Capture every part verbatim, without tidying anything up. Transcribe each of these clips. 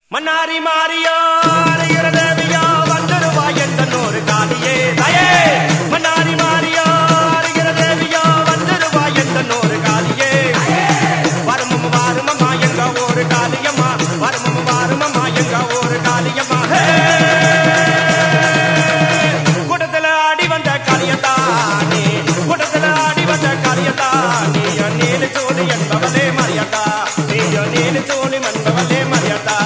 மன்னாரி மாறியோ அரைகிற தேவியோ வந்துருவா என்ற நூறு காலியே தாயே. மன்னாரி மாறியோ அரைகிற தேவியோ வந்துருவா என்ற நூறு காலியே. வருமம் வாருமம்மா எங்க ஒரு காலியம்மா, வருமம் வாருமம்மா எங்க ஒரு காலியம்மா. கூட்டத்துல ஆடி வந்த காளியத்தானே, கூட்டத்துல ஆடி வந்த காளியத்தானே. நீலு சோழி என்பவளே மரியாதா, நீயோ நீலு சோழி மன்பவளே மரியாதா.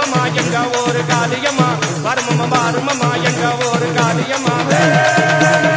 வருமம் வாருமம்மா எங்க ஒரு காலியம்மா.